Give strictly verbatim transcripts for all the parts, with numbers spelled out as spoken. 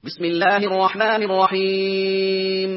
بسم الله الرحمن الرحيم.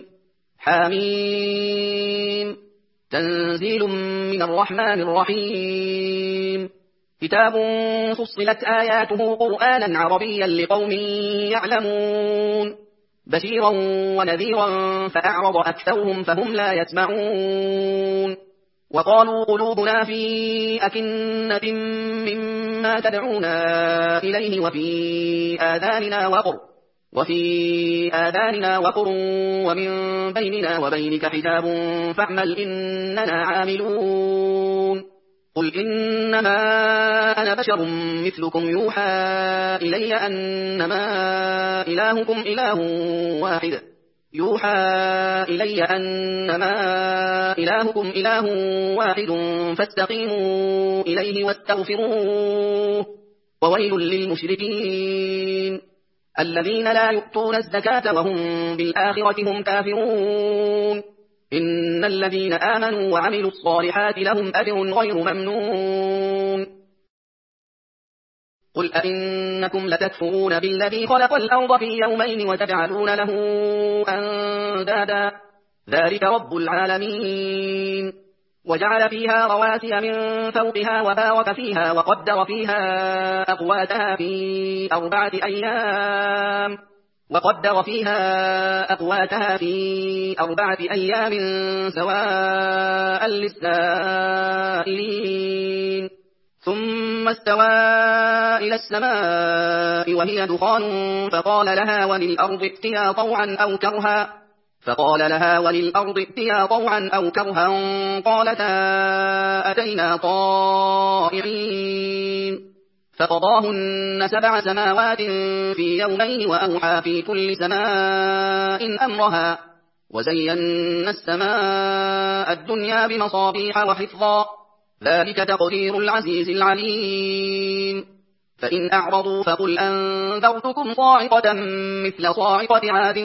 حميم. تنزيل من الرحمن الرحيم. كتاب فصلت آياته قرآنا عربيا لقوم يعلمون. بشيرا ونذيرا فأعرض أكثرهم فهم لا يسمعون. وقالوا قلوبنا في أكنة مما تدعونا إليه وفي آذاننا وقر وفي آذاننا وقر ومن بيننا وبينك حجاب فاعمل إننا عاملون. قل إنما أنا بشر مثلكم يوحى إلي أنما إلهكم إله واحد يوحى إلي أنما إلهكم إله واحد فاستقيموا إليه واستغفروه. وويل للمشركين الذين لا يؤتون الزكاة وهم بالآخرة هم كافرون. إن الذين آمنوا وعملوا الصالحات لهم أجر غير ممنون. قل أئنكم لتكفرون بالذي خلق الأرض في يومين وتجعلون له أندادا ذلك رب العالمين. وجعل فيها رواسي من فوقها وبارك فيها وقدر فيها أقواتها في أربعة أيام وقدر فيها أقواتها في أربعة أيام سواء للسائلين. ثم استوى إلى السماء وهي دخان فقال لها وللأرض ائتيا طوعا أو كرها فقال لها وللأرض ائتيا طوعا أو كرها قالتا أتينا طائعين. فقضاهن سبع سماوات في يومين وأوحى في كل سماء أمرها وزينا السماء الدنيا بمصابيح وحفظا ذلك تقدير العزيز العليم. فإن أعرضوا فقل أنذرتكم صاعقة مثل صاعقة عاد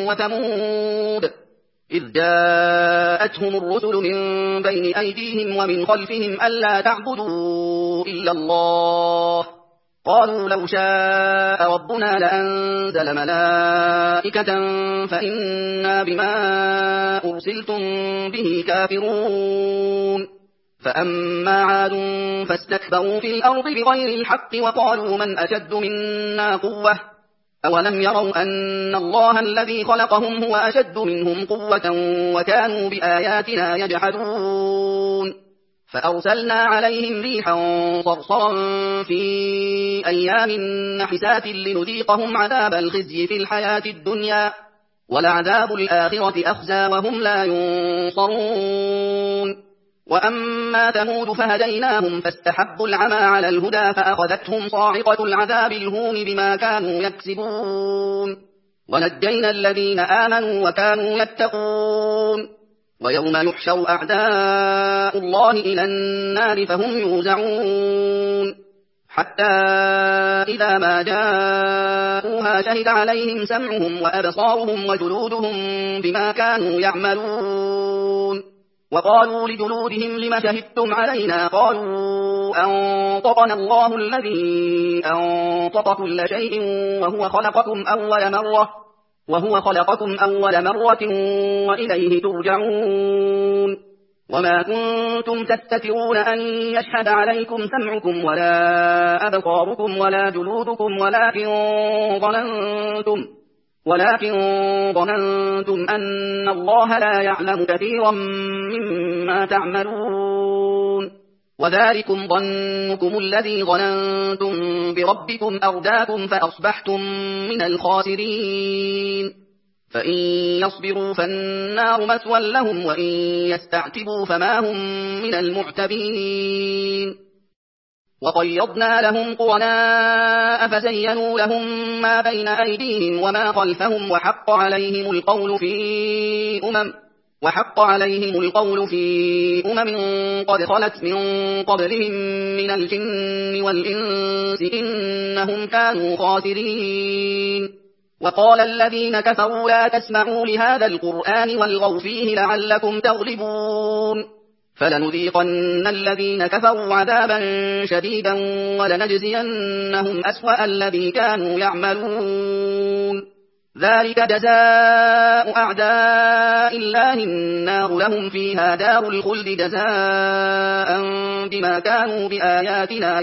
وثمود إذ جاءتهم الرسل من بين أيديهم ومن خلفهم ألا تعبدوا إلا الله قالوا لو شاء ربنا لأنزل ملائكة فإنا بما أرسلتم به كافرون. فأما عاد فاستكبروا في الأرض بغير الحق وقالوا من أشد منا قوة أولم يروا أن الله الذي خلقهم هو أشد منهم قوة وكانوا بآياتنا يجحدون. فأرسلنا عليهم ريحا صرصرا في أيام نحسات لنذيقهم عذاب الخزي في الحياة الدنيا ولعذاب الآخرة أخزى وهم لا ينصرون. وأما ثمود فهديناهم فاستحبوا العمى على الهدى فأخذتهم صاعقة العذاب الهون بما كانوا يكسبون. ونجينا الذين آمنوا وكانوا يتقون. ويوم يحشر أعداء الله إلى النار فهم يوزعون حتى إذا ما جاءوها شهد عليهم سمعهم وأبصارهم وجلودهم بما كانوا يعملون. وقالوا لجلودهم لم شهدتم علينا قالوا أنطقنا الله الذي أنطق كل شيء وهو خلقكم أول مرة وهو خلقكم أول مرة وإليه ترجعون. وما كنتم تستترون أن يشهد عليكم سمعكم ولا أبصاركم ولا جلودكم ولكن ظننتم ولكن ظننتم أن الله لا يعلم كثيرا مما تعملون. وذلكم ظنكم الذي ظننتم بربكم أرداكم فأصبحتم من الخاسرين. فإن يصبروا فالنار مثوى لهم وإن يستعتبوا فما هم من المعتبين. وقيضنا لهم قرناء فزينوا لهم ما بين أيديهم وما خلفهم وحق عليهم القول في أمم وحق عليهم القول في أمم قد خلت من قبلهم من الجن والإنس إنهم كانوا خاسرين. وقال الذين كفروا لا تسمعوا لهذا القرآن والغوا فيه لعلكم تغلبون. فلنذيقن الذين كفروا عذابا شديدا ولنجزينهم أسوأ الذي كانوا يعملون. ذلك جزاء أعداء الله النار لهم فيها دار الخلد جزاء بما كانوا بآياتنا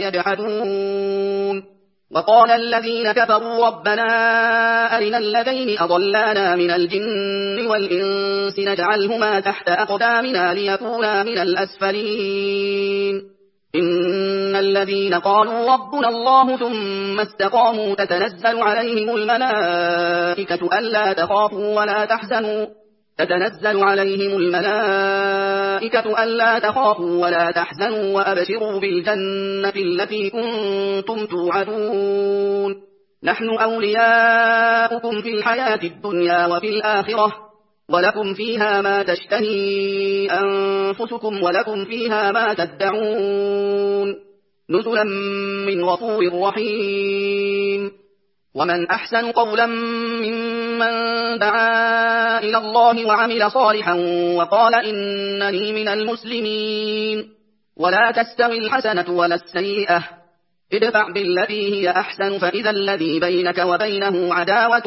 يجحدون وقال الذين كفروا ربنا أرنا الذين أضلانا من الجن والإنس نجعلهما تحت أقدامنا ليكونا من الأسفلين إن الذين قالوا ربنا الله ثم استقاموا تتنزل عليهم الملائكة ألا تخافوا ولا تحزنوا تتنزل عليهم الملائكة ألا تخافوا ولا تحزنوا وأبشروا بالجنة التي كنتم توعدون نحن أولياؤكم في الحياة الدنيا وفي الآخرة ولكم فيها ما تشتهي أنفسكم ولكم فيها ما تدعون نزلا من غفور رحيم ومن أحسن قولا ممن دعا إلى الله وعمل صالحا وقال إنني من المسلمين ولا تستوي الحسنة ولا السيئة ادفع بالتي هي أحسن فإذا الذي بينك وبينه عداوة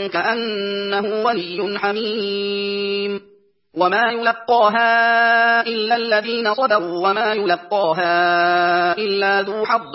كأنه ولي حميم وما يلقاها إلا الذين صبروا وما يلقاها إلا ذو حظ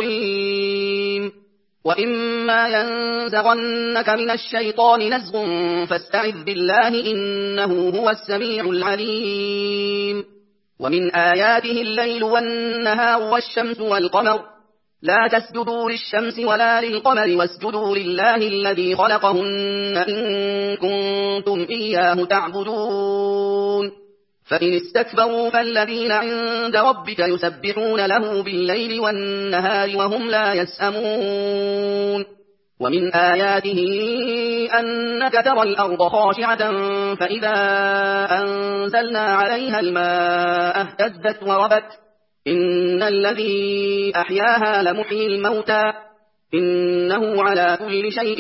عظيم وإما ينزغنك من الشيطان نزغ فاستعذ بالله إنه هو السميع العليم ومن آياته الليل والنهار والشمس والقمر لا تسجدوا للشمس ولا للقمر واسجدوا لله الذي خلقهن إن كنتم إياه تعبدون فإن استكبروا فالذين عند ربك يسبحون له بالليل والنهار وهم لا يسأمون ومن آياته أنك ترى الأرض خاشعة فإذا أنزلنا عليها الماء اهتزت وربت إن الذي أحياها لمحيي الموتى إنه على كل شيء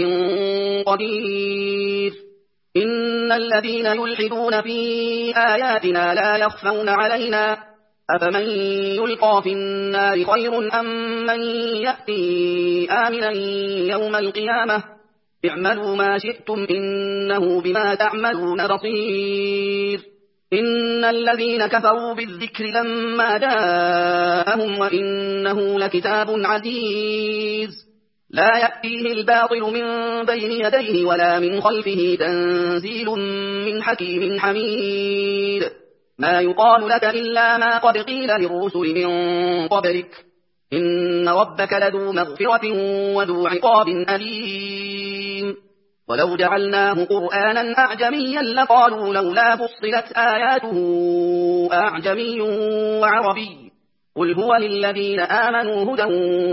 قدير إن الذين يلحدون في آياتنا لا يخفون علينا أفمن يلقى في النار خير أم من يأتي آمنا يوم القيامة اعملوا ما شئتم إنه بما تعملون بصير إن الذين كفروا بالذكر لما جاءهم وإنه لكتاب عزيز لا يأتيه الباطل من بين يديه ولا من خلفه تنزيل من حكيم حميد ما يقال لك إلا ما قد قيل للرسل من قبلك إن ربك لذو مغفرة وذو عقاب أليم ولو جعلناه قرآنا أعجميا لقالوا لولا فصلت آياته أعجمي وعربي قل هو للذين آمنوا هدى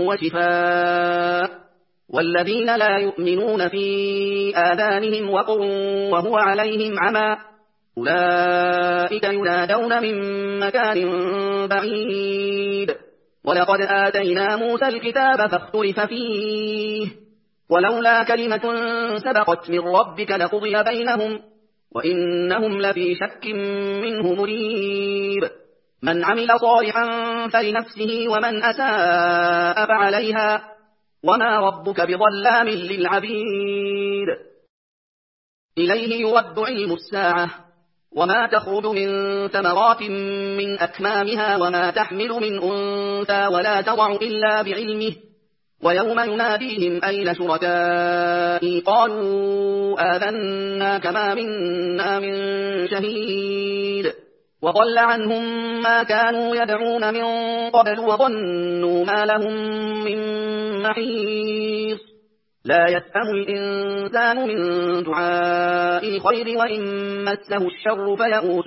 وشفاء والذين لا يؤمنون في آذانهم وقر وهو عليهم عمى أولئك ينادون من مكان بعيد ولقد آتينا موسى الكتاب فاختلف فيه ولولا كلمة سبقت من ربك لقضي بينهم وإنهم لفي شك منه مريب من عمل صالحا فلنفسه ومن أساء فعليها وما ربك بظلام للعبيد إليه يرد علم الساعة وما تخرج من ثمرات من أكمامها وما تحمل من أنثى ولا تضع إلا بعلمه ويوم يناديهم أين شركائي قالوا آذنا كما منا من شهيد وضل عنهم ما كانوا يدعون من قبل وظنوا ما لهم من محيص لا يسأم الإنسان من دعاء الخير وإن مسه الشر فيئوس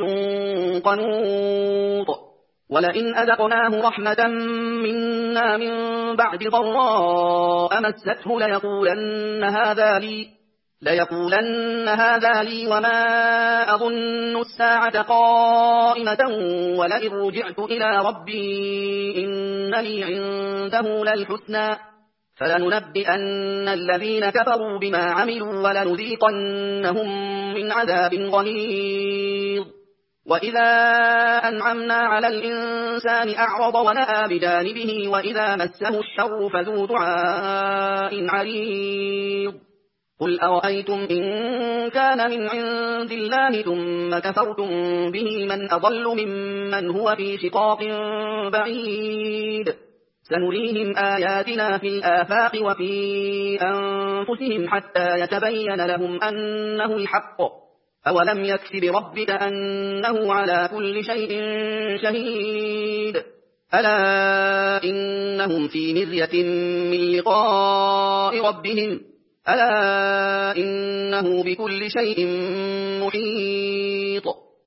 قنوط ولئن أذقناه رحمة منا من بعد ضراء مسته ليقولن هذا لي ليقولن هذا لي وما أظن الساعة قائمة ولئن رجعت إلى ربي إن لي عنده للحسنى فلننبئن الذين كفروا بما عملوا ولنذيقنهم من عذاب غليظ وإذا أنعمنا على الإنسان أعرض ونأى بجانبه وإذا مسه الشر فذو دعاء عريض قل أرأيتم إن كان من عند الله ثم كفرتم به من أضل ممن هو في شقاق بعيد سنريهم آياتنا في الآفاق وفي أنفسهم حتى يتبين لهم أنه الحق أولم يكف بربك أنه على كل شيء شهيد ألا إنهم في مرية من لقاء ربهم ألا إنه بكل شيء محيط